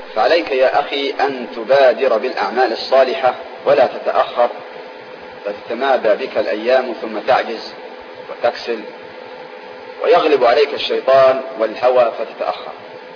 فعليك يا أخي أن تبادر بالأعمال الصالحة ولا تتأخر، فتتمادى بك الأيام ثم تعجز وتكسل ويغلب عليك الشيطان والهوى فتتأخر.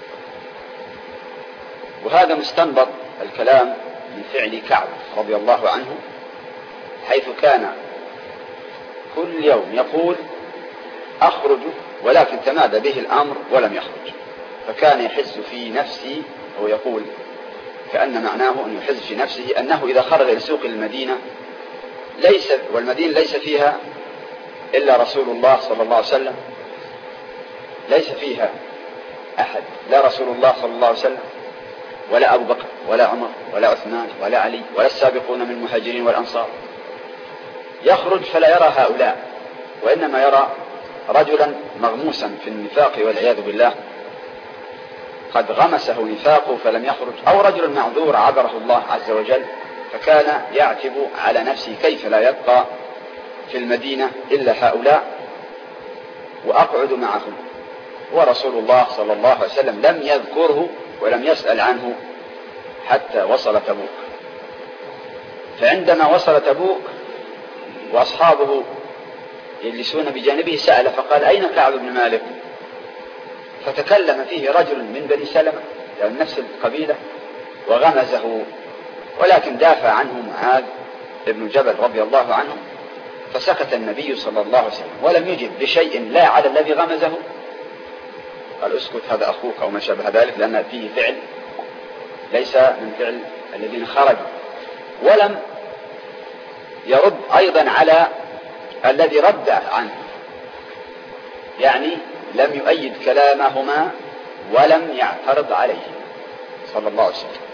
وهذا مستنبط الكلام من فعل كعب رضي الله عنه، حيث كان كل يوم يقول أخرج، ولكن تمادى به الأمر ولم يخرج، فكان يحس في نفسه، أو يقول كأن معناه أن يحس في نفسه أنه إذا خرج لسوق المدينة والمدينة ليس فيها إلا رسول الله صلى الله عليه وسلم، ليس فيها أحد، لا رسول الله صلى الله عليه وسلم ولا أبو بكر ولا عمر ولا عثمان ولا علي ولا السابقون من المهاجرين والأنصار، يخرج فلا يرى هؤلاء، وإنما يرى رجلا مغموسا في النفاق والعياذ بالله، قد غمسه نفاقه فلم يخرج، أو رجل معذور عذره الله عز وجل، فكان يعتب على نفسه كيف لا يبقى في المدينة إلا هؤلاء وأقعد معهم، ورسول الله صلى الله عليه وسلم لم يذكره ولم يسأل عنه حتى وصل تبوك. فعندما وصل تبوك وأصحابه يجلسون بجانبه سأل فقال أين كعب بن مالك؟ فتكلم فيه رجل من بني سلمة، يعني نفس القبيلة، وغمزه، ولكن دافع عنه معاذ بن جبل رضي الله عنه، فسكت النبي صلى الله عليه وسلم ولم يجب بشيء لا على الذي غمزه، قال اسكت هذا أخوك أو ما شابه ذلك، لأن فيه فعل ليس من فعل الذين خرجوا، ولم يرد أيضا على الذي رد عنه، يعني لم يؤيد كلامهما ولم يعترض عليه صلى الله عليه وسلم.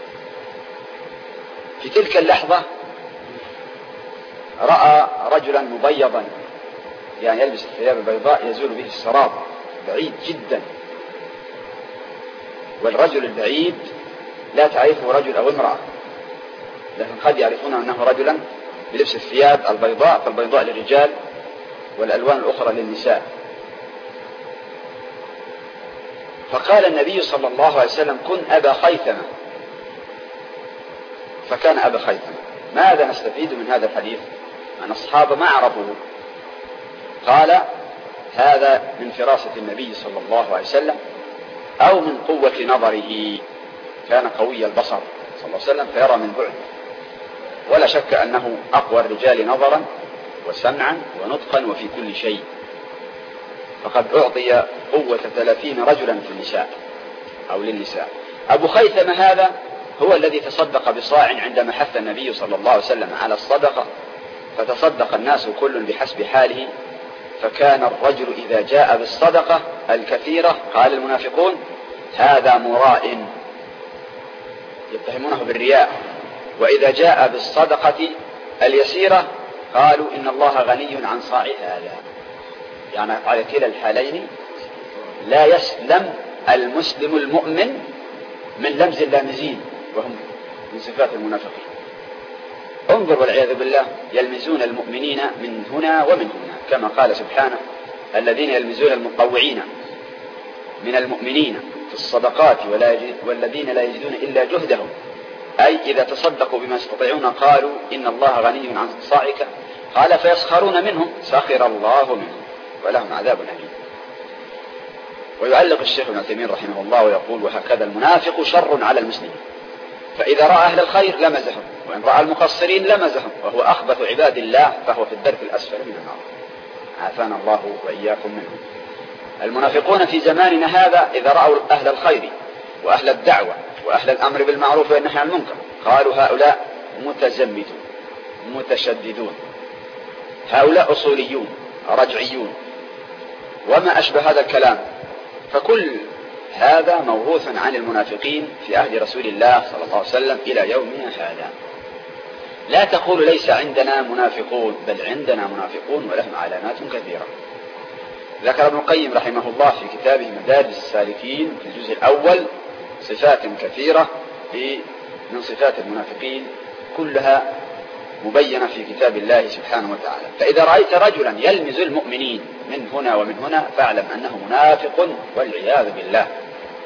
في تلك اللحظة رأى رجلا مبيضا، يعني يلبس الثياب البيضاء يزول به السراب، بعيد جدا، والرجل البعيد لا تعرفه رجل أو امرأة، لكن قد يعرفون أنه رجلا بلبس الثياب البيضاء، فالبيضاء للرجال والألوان الأخرى للنساء. فقال النبي صلى الله عليه وسلم كن أبا خيثمة، فكان أبا خيثمة. ماذا نستفيد من هذا الحديث؟ أن أصحابه ما عرفوه. قال هذا من فراسة النبي صلى الله عليه وسلم أو من قوة نظره، كان قوي البصر صلى الله عليه وسلم فيرى من بعد، ولا شك أنه أقوى الرجال نظرا وسمعا ونطقا وفي كل شيء، فقد أعطي قوة 30 رجلا في النساء أو للنساء. أبو خيثمة هذا هو الذي تصدق بصاع عندما حث النبي صلى الله عليه وسلم على الصدقة، فتصدق الناس كل بحسب حاله، فكان الرجل إذا جاء بالصدقة الكثيرة قال المنافقون هذا مراء، يتهمونه بالرياء، وإذا جاء بالصدقة اليسيرة قالوا إن الله غني عن صاع هذا. يعني على كلا الحالين لا يسلم المسلم المؤمن من لمز اللامزين، وهم من صفات المنافقين. انظر والعياذ بالله، يلمزون المؤمنين من هنا ومن هنا، كما قال سبحانه الذين يلمزون المطوعين من المؤمنين في الصدقات والذين لا يجدون إلا جهدهم، أي إذا تصدقوا بما يستطيعون قالوا إن الله غني عن صاعك، قال فيسخرون منهم سخر الله منهم ولهم عذاب أليم. ويعلق الشيخ ابن تيمية رحمه الله ويقول وهكذا المنافق شر على المسلمين، فإذا رأى أهل الخير لمزهم، وإن رأى المقصرين لمزهم، وهو أخبث عباد الله فهو في الدرك الأسفل من النار، عافانا الله وإياكم منهم. المنافقون في زماننا هذا إذا رأوا أهل الخير وأهل الدعوة وأهل الأمر بالمعروف والنهي عن المنكر قالوا هؤلاء متزمتون متشددون، هؤلاء أصوليون رجعيون، وما أشبه هذا الكلام. فكل هذا موروث عن المنافقين في عهد رسول الله صلى الله عليه وسلم إلى يومنا هذا. لا تقول ليس عندنا منافقون، بل عندنا منافقون ولهم علامات كثيرة. ذكر ابن القيم رحمه الله في كتابه مدارج السالكين في الجزء الأول صفات كثيرة من صفات المنافقين، كلها مبينة في كتاب الله سبحانه وتعالى. فإذا رأيت رجلا يلمز المؤمنين من هنا ومن هنا فاعلم أنه منافق والعياذ بالله.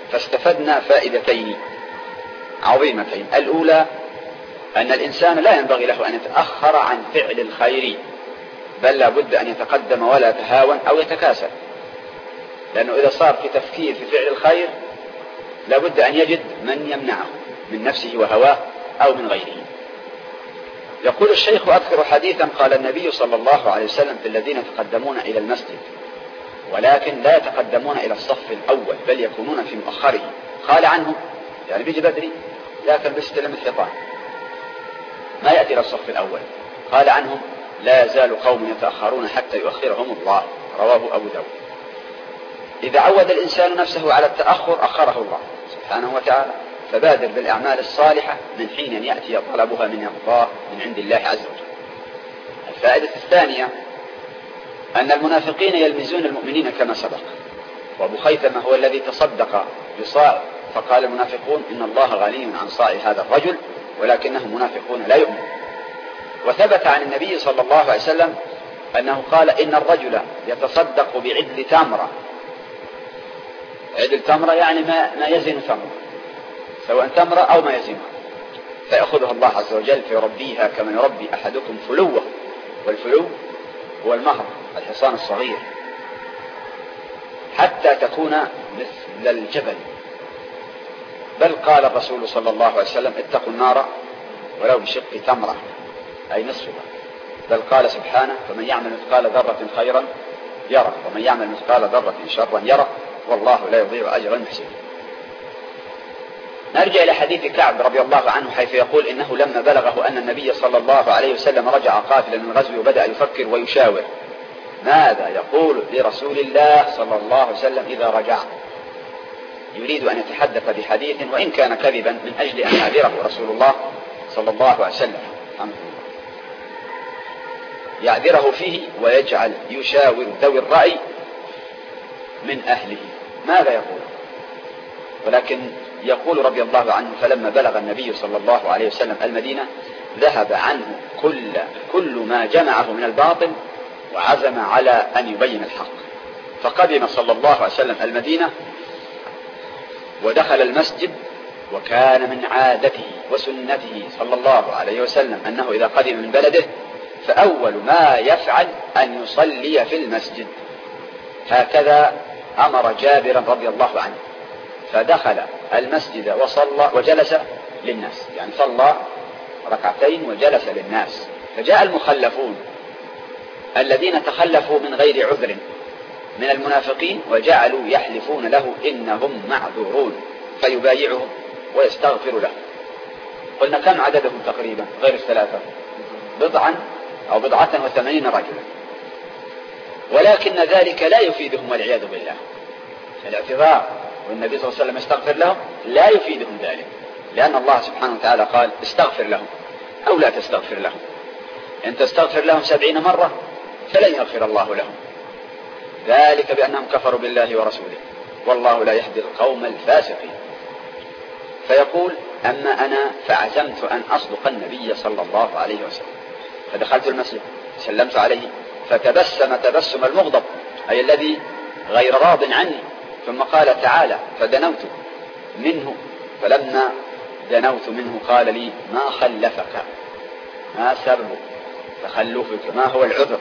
فاستفدنا فائدتين عظيمتين. الأولى أن الإنسان لا ينبغي له أن يتأخر عن فعل الخير، بل لا بد أن يتقدم ولا يتهاون أو يتكاسل، لأنه إذا صار في تفكير في فعل الخير لا بد أن يجد من يمنعه من نفسه وهواه أو من غيره. يقول الشيخ: أذكر حديثا قال النبي صلى الله عليه وسلم في الذين يتقدمون إلى المسجد ولكن لا يتقدمون إلى الصف الأول بل يكونون في مؤخره. قال عنهم، يعني بيجي بدري لكن بيستلم الحيطان ما يأتي إلى الصف الأول. قال عنهم: لا يزال قوم يتأخرون حتى يؤخرهم الله. رواه أبو داود. إذا عود الإنسان نفسه على التأخر أخره الله سبحانه وتعالى، فبادر بالأعمال الصالحة من حين يأتي طلبها من الله من عند الله عز وجل. الفائدة الثانية أن المنافقين يلمزون المؤمنين كما سبق، وأبو خيثمة هو الذي تصدق بصاع فقال المنافقون: إن الله غني عن صاع هذا الرجل ولكنهم منافقون لا يؤمنون. وثبت عن النبي صلى الله عليه وسلم أنه قال: إن الرجل يتصدق بعدل تمرة. عدل تمرة يعني ما يزن تمرة، سواء تمرة أو ما يزنها، فيأخذها الله عز وجل فيربيها كما يربي أحدكم فلوه، والفلو هو المهر الحصان الصغير، حتى تكون مثل الجبل. بل قال الرسول صلى الله عليه وسلم: اتقوا النار ولو بشق تمرة، أي نصفها. بل قال سبحانه: فمن يعمل مثقال ذرة خيرا يره ومن يعمل مثقال ذرة شرا يره والله لا يضيع أجر المحسنين. نرجع إلى حديث كعب رضي الله عنه حيث يقول: إنه لما بلغه أن النبي صلى الله عليه وسلم رجع قافلا من الغزو وبدأ يفكر ويشاور ماذا يقول لرسول الله صلى الله عليه وسلم إذا رجع. يريد أن يتحدث بحديث وإن كان كذبا من أجل أن يعذره رسول الله صلى الله عليه وسلم، يعذره فيه ويجعل يشاور ذوي الرأي من أهله ماذا يقول. ولكن يقول رضي الله عنه: فلما بلغ النبي صلى الله عليه وسلم المدينة ذهب عنه كل ما جمعه من الباطل وعزم على أن يبين الحق. فقدم صلى الله عليه وسلم المدينة ودخل المسجد، وكان من عادته وسنته صلى الله عليه وسلم أنه إذا قدم من بلده فأول ما يفعل أن يصلي في المسجد. هكذا أمر جابر رضي الله عنه، فدخل المسجد وصلى وجلس للناس، يعني صلى ركعتين وجلس للناس. فجاء المخلفون الذين تخلفوا من غير عذر من المنافقين وجعلوا يحلفون له إنهم معذورون، فيبايعهم ويستغفر له. قلنا كم عددهم تقريبا غير الثلاثة؟ بضعة وثمانين رجلا. ولكن ذلك لا يفيدهم والعياذ بالله. الاعتذار والنبي صلى الله عليه وسلم يستغفر لهم لا يفيدهم ذلك، لأن الله سبحانه وتعالى قال: استغفر لهم أو لا تستغفر لهم، إن تستغفر لهم 70 مرة فلن يغفر الله لهم، ذلك بأنهم كفروا بالله ورسوله والله لا يهدي القوم الفاسقين. فيقول: أما أنا فعزمت أن أصدق النبي صلى الله عليه وسلم، فدخلت المسجد سلمت عليه فتبسم تبسم المغضب، أي الذي غير راض عني، ثم قال: تعالى، فدنوت منه، فلما دنوت منه قال لي: ما خلفك، ما سبب تخلفك، ما هو العذر؟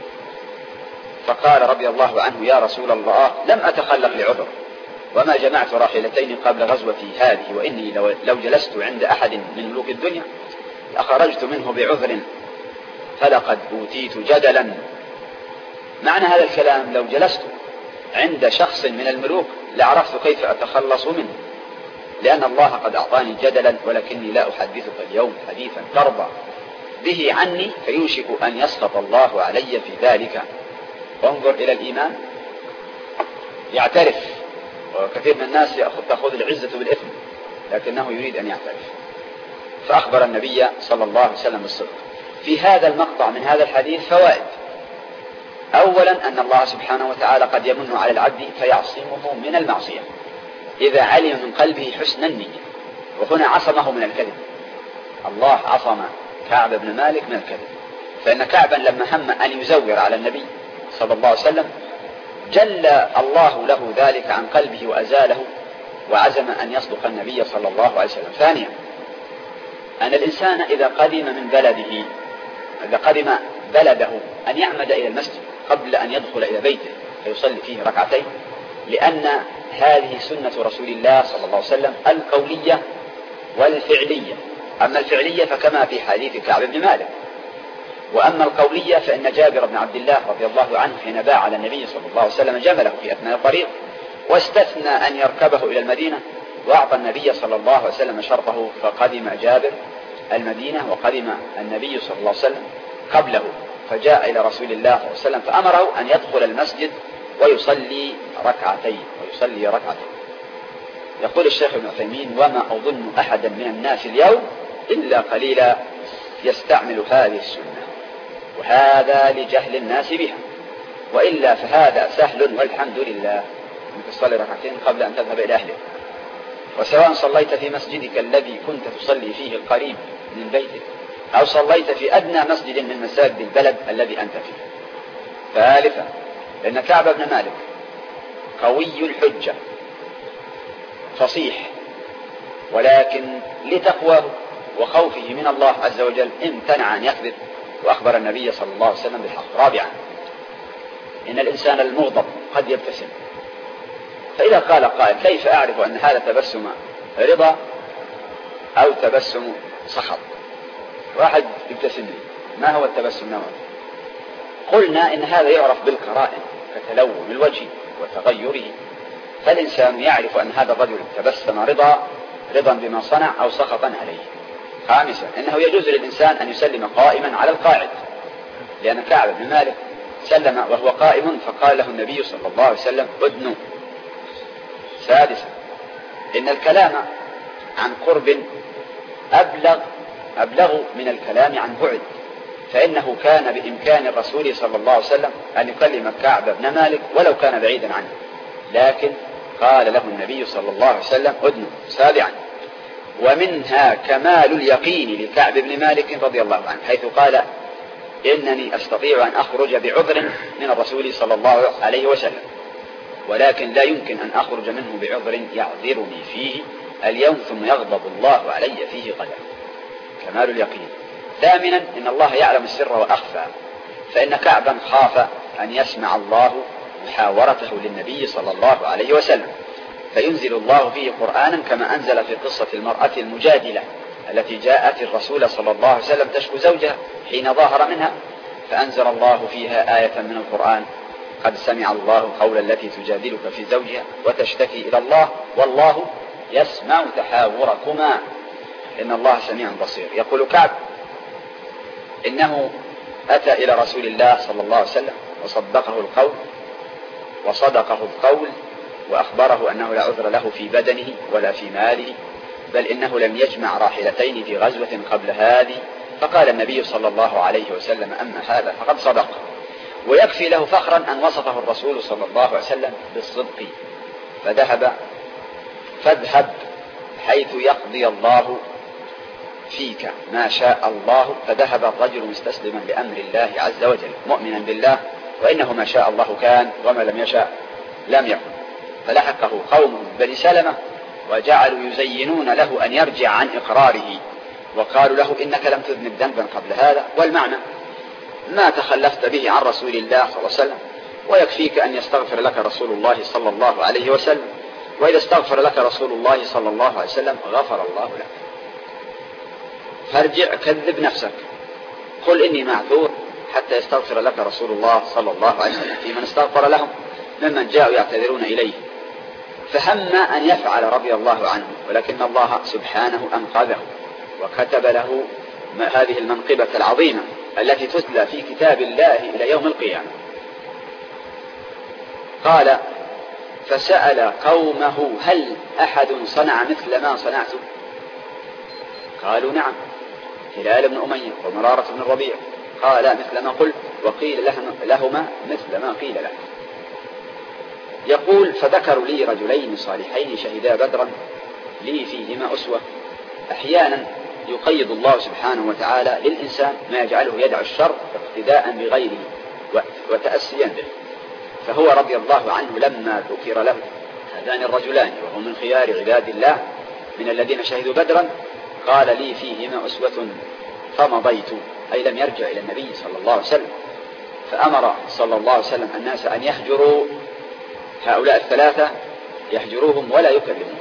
فقال رضي الله عنه: يا رسول الله، لم أتخلف لعذر، وما جمعت راحلتين قبل غزوتي هذه، وإني لو جلست عند أحد من ملوك الدنيا لأخرجت منه بعذر فلقد أوتيت جدلا. معنى هذا الكلام: لو جلست عند شخص من الملوك لعرفت كيف أتخلص منه، لأن الله قد أعطاني جدلا، ولكني لا أحدثك اليوم حديثا ترضى به عني فيوشك أن يسخط الله علي في ذلك. وانظر إلى الإيمان، يعترف. وكثير من الناس تأخذ العزة بالإثم، لكنه يريد أن يعترف. فأخبر النبي صلى الله عليه وسلم بالصدق. في هذا المقطع من هذا الحديث فوائد. أولا أن الله سبحانه وتعالى قد يمن على العبد فيعصمه من المعصية إذا علم من قلبه حسن النية، وهنا عصمه من الكذب. الله عصم كعب بن مالك من الكذب، فإن كعبا لما هم أن يزور على النبي صلى الله عليه وسلم جل الله له ذلك عن قلبه وأزاله وعزم أن يصدق النبي صلى الله عليه وسلم. ثانيا أن الإنسان إذا قدم من بلده، إذا قدم بلده، أن يعمد إلى المسجد قبل أن يدخل إلى بيته فيصلي فيه ركعتين، لأن هذه سنة رسول الله صلى الله عليه وسلم القولية والفعلية. أما الفعلية فكما في حديث كعب بن مالك، وأما القولية فإن جابر بن عبد الله رضي الله عنه حين باع على النبي صلى الله عليه وسلم جمله في أثناء الطريق واستثنى أن يركبه إلى المدينة، وأعطى النبي صلى الله عليه وسلم شرطه، فقدم جابر المدينة وقدم النبي صلى الله عليه وسلم قبله، فجاء إلى رسول الله صلى الله عليه وسلم فأمره أن يدخل المسجد ويصلي ركعتين. يقول الشيخ ابن عثيمين: وما أظن أحدا من الناس اليوم إلا قليلا يستعمل هذه السنة، وهذا لجهل الناس بها، وإلا فهذا سهل والحمد لله، أن تصلي ركعتين قبل أن تذهب إلى أهلك، وسواء صليت في مسجدك الذي كنت تصلي فيه القريب من بيتك، أو صليت في أدنى مسجد من مساجد البلد الذي أنت فيه. ثالثا لأن كعب بن مالك قوي الحجة فصيح، ولكن لتقواه وخوفه من الله عز وجل امتنع أن يكذب، وأخبر النبي صلى الله عليه وسلم بالحق. رابعا إن الإنسان المغضب قد يبتسم، فإذا قال قائل: كيف أعرف أن هذا تبسم رضا أو تبسم سخط؟ واحد يبتسم لي، ما هو التبسم نوعا؟ قلنا إن هذا يعرف بالقرائن كتلون الوجه وتغيره، فالإنسان يعرف أن هذا الرجل تبسم رضا بما صنع أو سخطا عليه. خامسا إنه يجوز للإنسان أن يسلم قائما على القاعد، لأن كعب بن مالك سلم وهو قائم فقال له النبي صلى الله عليه وسلم: أدنو. سادسا إن الكلام عن قرب أبلغ من الكلام عن بعد، فإنه كان بإمكان الرسول صلى الله عليه وسلم أن يكلم كعب بن مالك ولو كان بعيدا عنه، لكن قال له النبي صلى الله عليه وسلم: أدنو. سابعا ومنها كمال اليقين لكعب بن مالك رضي الله عنه، حيث قال: إنني أستطيع أن أخرج بعذر من الرسول صلى الله عليه وسلم، ولكن لا يمكن أن أخرج منه بعذر يعذرني فيه اليوم ثم يغضب الله علي فيه غدا. كمال اليقين. ثامنا إن الله يعلم السر وأخفى، فإن كعبا خاف أن يسمع الله محاورته للنبي صلى الله عليه وسلم، فينزل الله فيه قرآنا كما أنزل في قصة المرأة المجادلة التي جاءت الرسول صلى الله عليه وسلم تشكو زوجها حين ظاهر منها، فأنزل الله فيها آية من القرآن: قد سمع الله قول التي تجادلك في زوجها وتشتكي إلى الله والله يسمع تحاوركما إن الله سميع بصير. يقول كعب: إنه أتى إلى رسول الله صلى الله عليه وسلم وصدقه القول وأخبره أنه لا عذر له في بدنه ولا في ماله، بل إنه لم يجمع راحلتين في غزوة قبل هذه، فقال النبي صلى الله عليه وسلم: أما هذا فقد صدق. ويكفي له فخرا أن وصفه الرسول صلى الله عليه وسلم بالصدق. فاذهب حيث يقضي الله فيك ما شاء الله. فذهب الرجل مستسلما لأمر الله عز وجل مؤمنا بالله، وإنه ما شاء الله كان وما لم يشاء لم يكن. فلحقه قومه بني سلمة وجعلوا يزينون له أن يرجع عن إقراره، وقالوا له: إنك لم تذنب ذنبا قبل هذا، والمعنى ما تخلفت به عن رسول الله صلى الله عليه وسلم، ويكفيك أن يستغفر لك رسول الله صلى الله عليه وسلم، وإذا استغفر لك رسول الله صلى الله عليه وسلم غفر الله لك. فارجع كذب نفسك، قل إني معذور حتى يستغفر لك رسول الله صلى الله عليه وسلم، في من استغفر لهم ممن جاءوا يعتذرون إليه. فهم أن يفعل رضي الله عنه، ولكن الله سبحانه أنقذه وكتب له هذه المنقبة العظيمة التي تتلى في كتاب الله إلى يوم القيامة. قال: فسأل قومه: هل أحد صنع مثل ما صنعت؟ قالوا: نعم، هلال بن أمية ومرارة بن الربيع. قال: مثل ما قلت، وقيل لهما مثل ما قيل له. يقول: فذكروا لي رجلين صالحين شهدا بدرا لي فيهما أسوة. أحيانا يقيد الله سبحانه وتعالى للإنسان ما يجعله يدع الشر اقتداء بغيره وتأسيا به. فهو رضي الله عنه لما ذكر له هذان الرجلان وهو من خيار عباد الله من الذين شهدوا بدرا قال لي فيهما أسوة فمضيت، أي لم يرجع إلى النبي صلى الله عليه وسلم. فأمر صلى الله عليه وسلم الناس أن يهجروا هؤلاء الثلاثة، يهجروهم ولا يكلمون.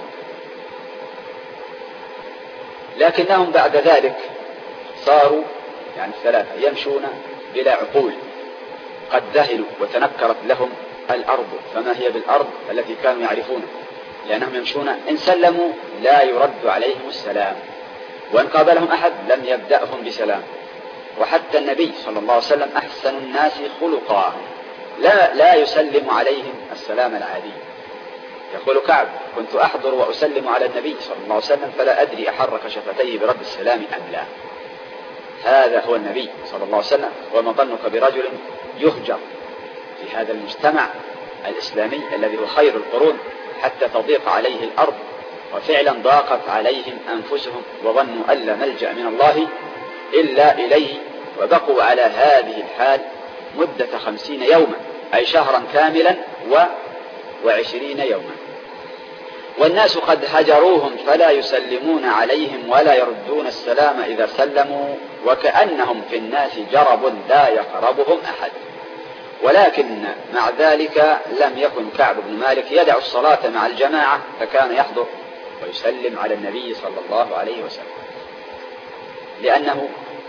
لكنهم بعد ذلك صاروا يعني الثلاثة يمشون بلا عقول، قد ذهلوا وتنكرت لهم الأرض فما هي بالأرض التي كانوا يعرفونها، لأنهم يمشون إن سلموا لا يرد عليهم السلام، وإن قابلهم أحد لم يبدأهم بسلام. وحتى النبي صلى الله عليه وسلم أحسن الناس خلقا لا يسلم عليهم السلام العادي. يقول كعب: كنت أحضر وأسلم على النبي صلى الله عليه وسلم فلا أدري أحرك شفتيه برد السلام أم لا. هذا هو النبي صلى الله عليه وسلم. وما ظنك برجل يهجر في هذا المجتمع الإسلامي الذي هو خير القرون حتى تضيق عليه الأرض؟ وفعلا ضاقت عليهم أنفسهم وظنوا أن لا ملجأ من الله إلا إليه، وبقوا على هذه الحال مدة 50 يوما، أي شهرا كاملا و20 يوما. والناس قد هجروهم فلا يسلمون عليهم ولا يردون السلام إذا سلموا، وكأنهم في الناس جرب لا يقربهم أحد. ولكن مع ذلك لم يكن كعب بن مالك يدع الصلاة مع الجماعة، فكان يحضر ويسلم على النبي صلى الله عليه وسلم، لأنه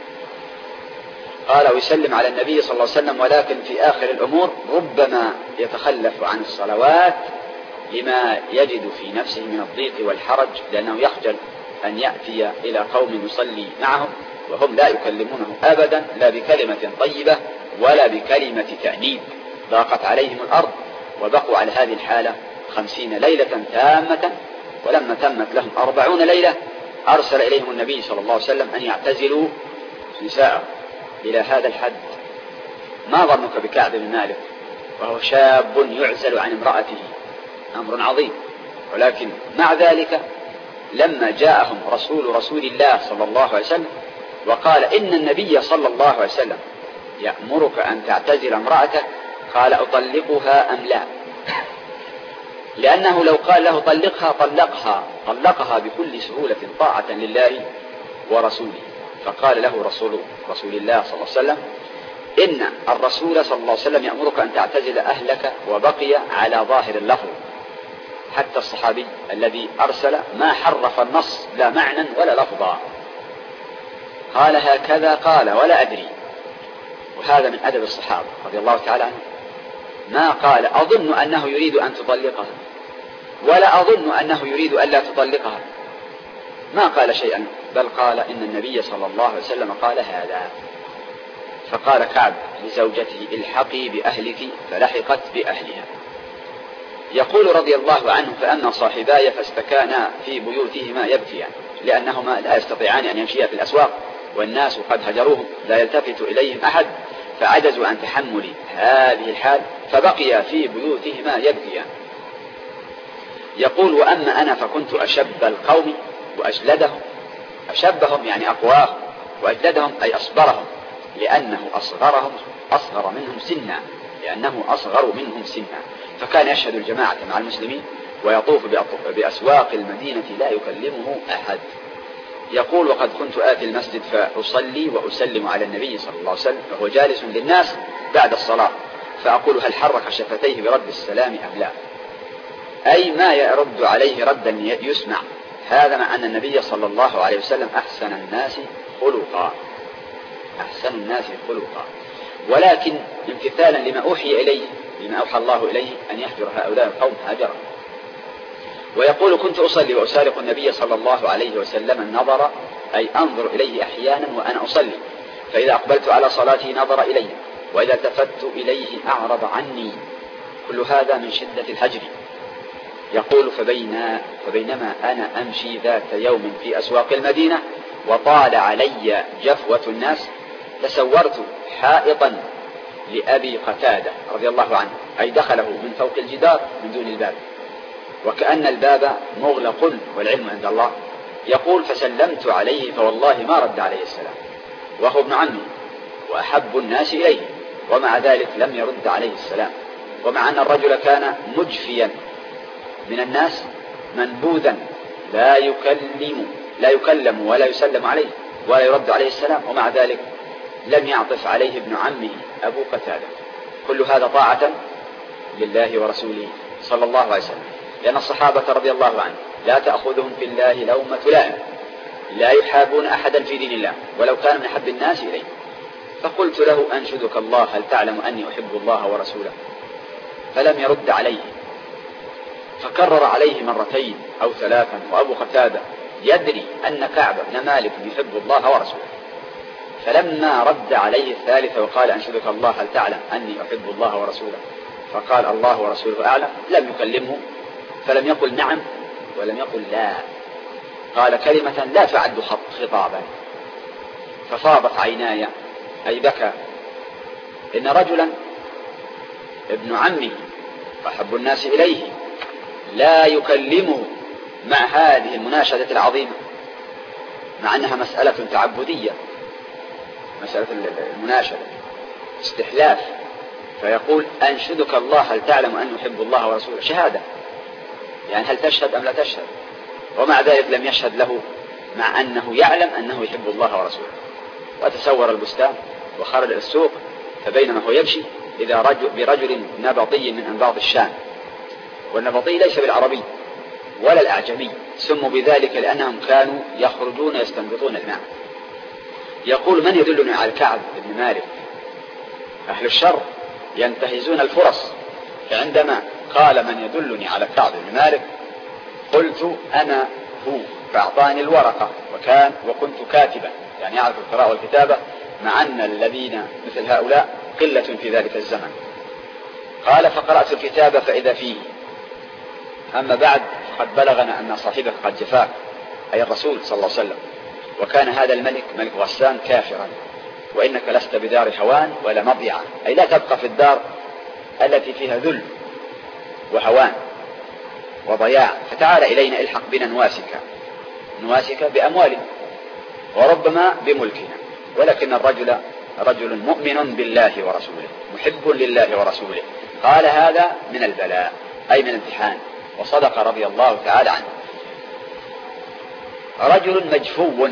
قال ويسلم على النبي صلى الله عليه وسلم، ولكن في آخر الأمور ربما يتخلف عن الصلوات لما يجد في نفسه من الضيق والحرج، لأنه يخجل أن يأتي إلى قوم يصلي معهم وهم لا يكلمونه أبدا، لا بكلمة طيبة ولا بكلمة تأنيب. ضاقت عليهم الأرض وبقوا على هذه الحالة 50 ليلة تامة. ولما تمت لهم 40 ليلة أرسل إليهم النبي صلى الله عليه وسلم أن يعتزلوا نساءه إلى هذا الحد. ما ظنك بكعب بن مالك وهو شاب يعزل عن امرأته؟ أمر عظيم. ولكن مع ذلك لما جاءهم رسول الله صلى الله عليه وسلم وقال إن النبي صلى الله عليه وسلم يأمرك أن تعتزل امرأتك، قال أطلقها أم لا؟ لأنه لو قال له طلقها بكل سهولة طاعة لله ورسوله. فقال له رسول الله صلى الله عليه وسلم: إن الرسول صلى الله عليه وسلم يأمرك أن تعتزل أهلك، وبقي على ظاهر اللفظ. حتى الصحابي الذي أرسل ما حرف النص لا معنى ولا لفظا، قال هكذا قال ولا أدري. وهذا من أدب الصحابة رضي الله تعالى عنهم. ما قال أظن أنه يريد أن تطلقها ولا أظن أنه يريد أن لا تطلقها، ما قال شيئا، بل قال إن النبي صلى الله عليه وسلم قال هذا. فقال كعب لزوجته: الحقي بأهلك، فلحقت بأهلها. يقول رضي الله عنه: فأما صاحباي فاستكانا في بيوتهما يبكيان، لأنهما لا يستطيعان أن يمشيا في الأسواق والناس قد هجروهم، لا يلتفت إليهم أحد، فعجزوا عن تحمل هذه الحال فبقيا في بيوتهما يبكيان. يقول: وأما أنا فكنت أشب القوم وأجلدهم. أشبهم يعني أقواهم، وأجلدهم أي أصبرهم، لأنه أصغر منهم سنا، فكان يشهد الجماعة مع المسلمين ويطوف بأسواق المدينة لا يكلمه أحد. يقول: وقد كنت آتي المسجد فأصلي وأسلم على النبي صلى الله عليه وسلم وهو جالس للناس بعد الصلاة، فأقول: هل حرك شفتيه برد السلام أم لا؟ أي ما يرد عليه ردا يسمع. هذا مع أن النبي صلى الله عليه وسلم أحسن الناس خلقا، ولكن امتثالا لما أوحى الله إليه أن يهجر هؤلاء القوم هاجرا. ويقول: كنت أصلي وأسارق النبي صلى الله عليه وسلم النظر، أي أنظر إليه أحيانا وأنا أصلي، فإذا أقبلت على صلاتي نظر إلي، وإذا التفت إليه أعرض عني. كل هذا من شدة الهجر. يقول: فبينما أنا أمشي ذات يوم في أسواق المدينة وطال علي جفوة الناس، تصورت حائطا لأبي قتادة رضي الله عنه، أي دخله من فوق الجدار من دون الباب، وكأن الباب مغلق والعلم عند الله. يقول: فسلمت عليه فوالله ما رد عليه السلام، وهو ابن عمي وأحب الناس إليه، ومع ذلك لم يرد عليه السلام، ومع أن الرجل كان مجفيا من الناس منبوذا لا يكلم ولا يسلم عليه ولا يرد عليه السلام، ومع ذلك لم يعطف عليه ابن عمه أبو قتادة. كل هذا طاعة لله ورسوله صلى الله عليه وسلم، لأن الصحابة رضي الله عنهم لا تأخذهم في الله لومة لائم، لا يحابون أحدا في دين الله ولو كان من أحب الناس إليه. فقلت له أنشدك الله هل تعلم أني أحب الله ورسوله؟ فلم يرد عليه، فكرر عليه مرتين أو ثلاثا، وأبو قتادة يدري أن كعب بن مالك يحب الله ورسوله. فلما رد عليه الثالث وقال أنشدك الله هل تعلم أني أحب الله ورسوله، فقال الله ورسوله أعلم، لم يكلمه، فلم يقل نعم ولم يقل لا، قال كلمة لا تعد خطابا. ففاضت عيناي أي بكى. إن رجلا ابن عمه وأحب الناس إليه لا يكلمه مع هذه المناشدة العظيمة، مع أنها مسألة تعبدية، مسألة المناشدة استحلاف، فيقول أنشدك الله هل تعلم أن يحب الله ورسوله، شهادة يعني هل تشهد أم لا تشهد، ومع ذلك لم يشهد له مع أنه يعلم أنه يحب الله ورسوله. وتسور البستان وخرج إلى السوق، فبينما هو يمشي إذا برجل نبطي من أنباط الشام، والنبطي ليس بالعربي ولا الأعجمي، سموا بذلك لأنهم كانوا يخرجون يستنبطون الماء. يقول من يدلني على كعب بن مالك؟ أهل الشر ينتهزون الفرص، فعندما قال من يدلني على كعب بن مالك قلت أنا هو، فأعطاني الورقة وكنت كاتبا، يعني يعرف القراءة والكتابة، مع أن الذين مثل هؤلاء قلة في ذلك الزمن. قال فقرأت الكتاب فإذا فيه أما بعد قد بلغنا أن صاحبك قد جفاك، أي الرسول صلى الله عليه وسلم، وكان هذا الملك ملك غسان كافرا، وإنك لست بدار هوان ولا مضيعة، أي لا تبقى في الدار التي فيها ذل وهوان وضياع، فتعال إلينا الحق بنا نواسك بأموالنا وربما بملكنا. ولكن الرجل رجل مؤمن بالله ورسوله محب لله ورسوله، قال هذا من البلاء أي من الامتحان، وصدق رضي الله تعالى عنه. رجل مجفو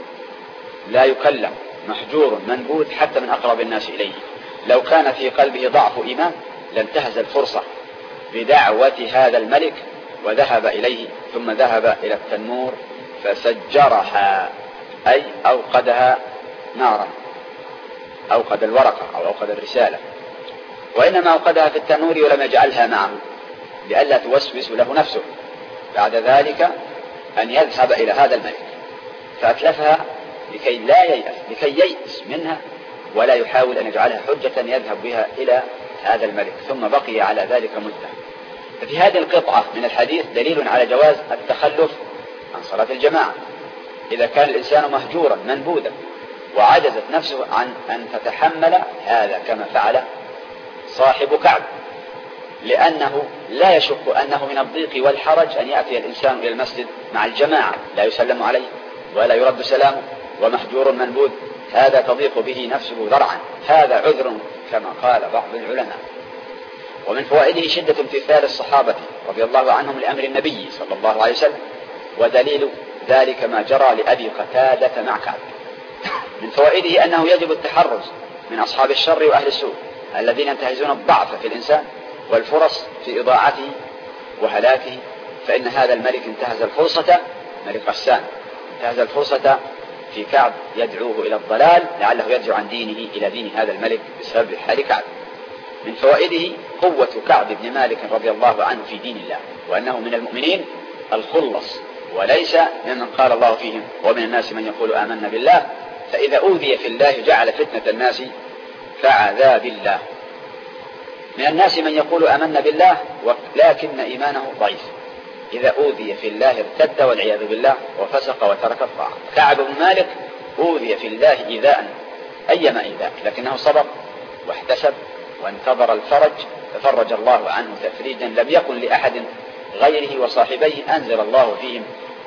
لا يكلم، محجور منبوذ حتى من أقرب الناس إليه، لو كان في قلبه ضعف إيمان لانتهز الفرصة بدعوة هذا الملك وذهب إليه، ثم ذهب إلى التنور فسجرها أي أوقدها نارا، أوقد الورقة أو أوقد الرسالة، وإنما أوقدها في التنور ولم يجعلها معه لئلا توسوس له نفسه بعد ذلك أن يذهب إلى هذا الملك، فأتلفها لكي لا ييأس، لكي ييأس منها ولا يحاول أن يجعلها حجة يذهب بها إلى هذا الملك، ثم بقي على ذلك مدة. ففي هذه القطعة من الحديث دليل على جواز التخلف عن صلاة الجماعة إذا كان الإنسان مهجورا منبوذا وعجزت نفسه عن أن تتحمل هذا، كما فعل صاحب كعب، لأنه لا يشك أنه من الضيق والحرج أن يأتي الإنسان إلى المسجد مع الجماعة لا يسلم عليه ولا يرد سلامه ومحجور منبوذ، هذا تضيق به نفسه ذرعا، هذا عذر كما قال بعض العلماء. ومن فوائده شدة امتثال الصحابة رضي الله عنهم لأمر النبي صلى الله عليه وسلم، ودليل ذلك ما جرى لأبي قتادة مع كعب. من فوائده أنه يجب التحرز من أصحاب الشر وأهل السوء الذين ينتهزون الضعف في الإنسان والفرص في إضاعته وهلاكه، فإن هذا الملك انتهز الفرصة، ملك غسان انتهز الفرصة في كعب يدعوه إلى الضلال لعله يرجع عن دينه إلى دين هذا الملك بسبب حال كعب. من فوائده قوة كعب بن مالك رضي الله عنه في دين الله، وأنه من المؤمنين الخلص وليس ممن قال الله فيهم ومن الناس من يقول آمنا بالله فإذا أوذي في الله جعل فتنة الناس كعذاب الله. من الناس من يقول آمنا بالله ولكن إيمانه ضعيف، إذا أوذي في الله ارتد والعياذ بالله وفسق وترك الطاعة. كعب بن مالك أوذي في الله إيذاء أيما إيذاء، لكنه صبر واحتسب وانتظر الفرج، ففرج الله عنه تفريجا لم يكن لأحد غيره، وصاحبيه أنزل الله فيهم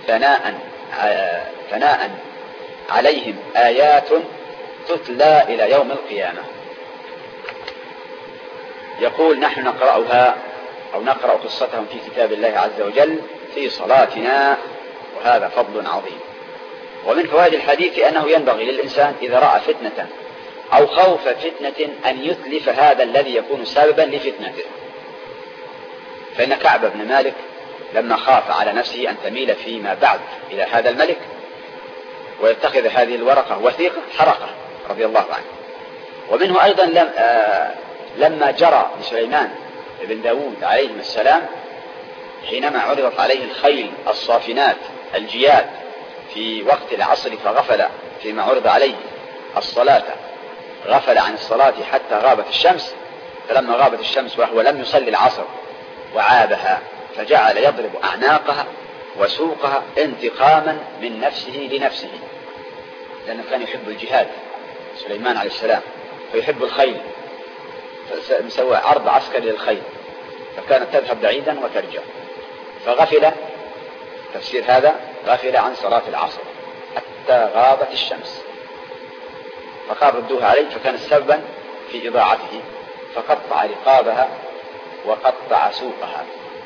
ثناء عليهم آيات تتلى إلى يوم القيامة. يقول نحن نقرأها أو نقرأ قصتهم في كتاب الله عز وجل في صلاتنا، وهذا فضل عظيم. ومن فوائد الحديث أنه ينبغي للإنسان إذا رأى فتنة أو خوف فتنة أن يتلف هذا الذي يكون سببا لفتنته. فإن كعب بن مالك لما خاف على نفسه أن تميل فيما بعد إلى هذا الملك ويتخذ هذه الورقة وثيقة حرقه رضي الله عنه. ومنه أيضا لما جرى لسليمان بن داود عليهم السلام حينما عرضت عليه الخيل الصافنات الجياد في وقت العصر فغفل فيما عرض عليه الصلاة، غفل عن الصلاة حتى غابت الشمس، فلما غابت الشمس وهو لم يصلي العصر وعابها فجعل يضرب أعناقها وسوقها انتقاما من نفسه لنفسه، لأنه كان يحب الجهاد سليمان عليه السلام ويحب الخيل، فسوى عرض عسكري للخيل فكانت تذهب بعيدا وترجع، فغفل، تفسير هذا غفل عن صلاة العصر حتى غابت الشمس، فقال ردوها عليه، فكان سببا في إضاعته، فقطع رقابها وقطع سوقها.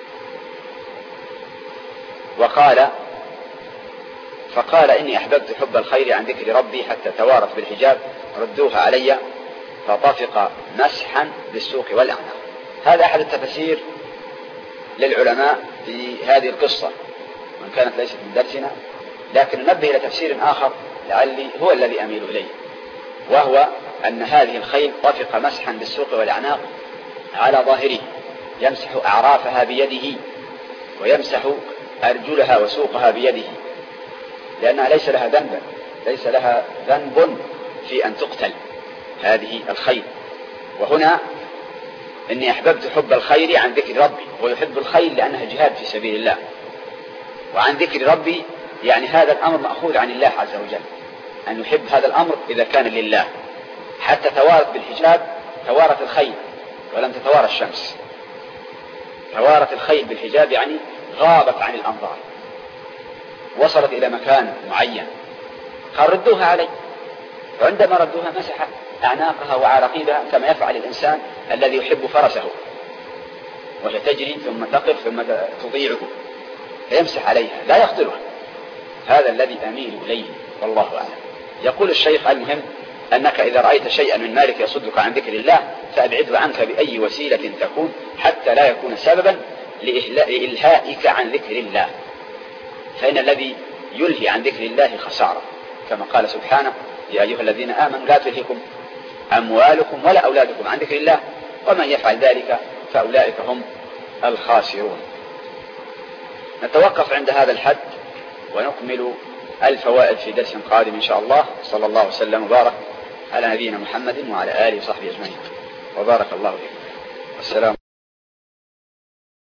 فقال إني أحببت حب الخير عن ذكر ربي حتى توارت بالحجاب، ردوها علي، فطفق مسحا بالسوق والأعناق. هذا أحد التفسير للعلماء في هذه القصة، وإن كانت ليست من درسنا، لكن ننبه إلى تفسير آخر لعلي هو الذي أميل إليه، وهو أن هذه الخيل طفق مسحا بالسوق والأعناق على ظاهره، يمسح أعرافها بيده ويمسح أرجلها وسوقها بيده، لأنها ليس لها ذنب في أن تقتل هذه الخيل. وهنا إني أحببت حب الخير عن ذكر ربي، ويحب الخيل لأنها جهاد في سبيل الله، وعن ذكر ربي يعني هذا الأمر مأخوذ عن الله عز وجل، أن يحب هذا الأمر إذا كان لله. حتى توارت بالحجاب، توارت الخيل ولم تتوارى الشمس، توارت الخيل بالحجاب يعني غابت عن الأنظار، وصلت إلى مكان معين، قال ردوها علي، وعندما ردوها مسح أعناقها وعراقيبها كما يفعل الإنسان الذي يحب فرسه وهي تجري ثم تقف ثم تضيعه فيمسح عليها لا يقتلها. هذا الذي أميل إليه والله أعلم. يقول الشيخ المهم أنك إذا رأيت شيئا من مالك يصدك عن ذكر الله فأبعده عنك بأي وسيلة تكون حتى لا يكون سببا لإلهائك عن ذكر الله، فإن الذي يلهي عن ذكر الله خسارة، كما قال سبحانه يا أيها الذين آمنوا لا تلهكم أموالكم ولا أولادكم عن ذكر الله ومن يفعل ذلك فأولئك هم الخاسرون. نتوقف عند هذا الحد ونكمل الفوائد في درس قادم إن شاء الله. صلى الله وسلم وبارك على نبينا محمد وعلى آله وصحبه أجمعين، وبارك الله فيكم. السلام